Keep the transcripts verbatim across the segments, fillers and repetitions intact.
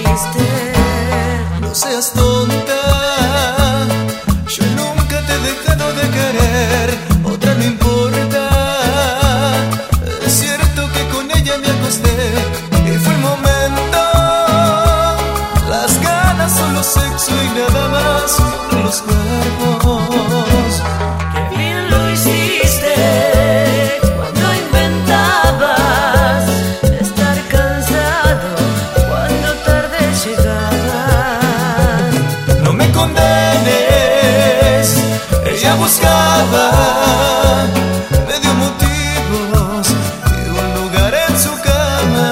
hiciste. No seas tonta, yo nunca te he dejado de querer, otra no importa. Es cierto que con ella me acosté y fue el momento. Las ganas son lo sexo y nada más que los cuerpos. Qué bien lo hiciste cuando inventabas estar cansado cuando tarde llegabas. No me condenes, ella buscaba, me dio motivos y un lugar en su cama.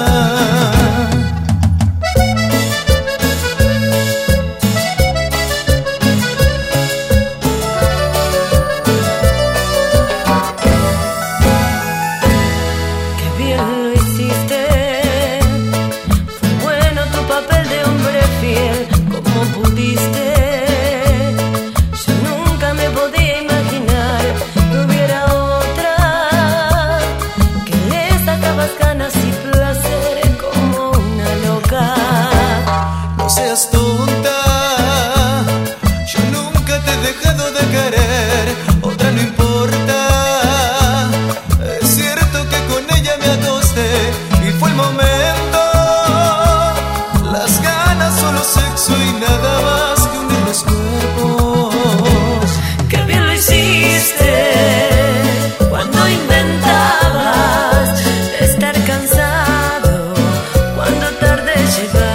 Qué bien lo hiciste, fue bueno tu papel de hombre fiel, como pudiste. Yo nunca me podía imaginar que hubiera otra que le sacabas ganas y placer como una loca. No seas tonta, yo nunca te he dejado de querer, otra no importa. Es cierto que con ella me acosté y fue el momento. Las ganas son lo sexo y nada más que unir los cuerpos. Qué bien lo hiciste cuando inventabas estar cansado cuando tarde llegabas.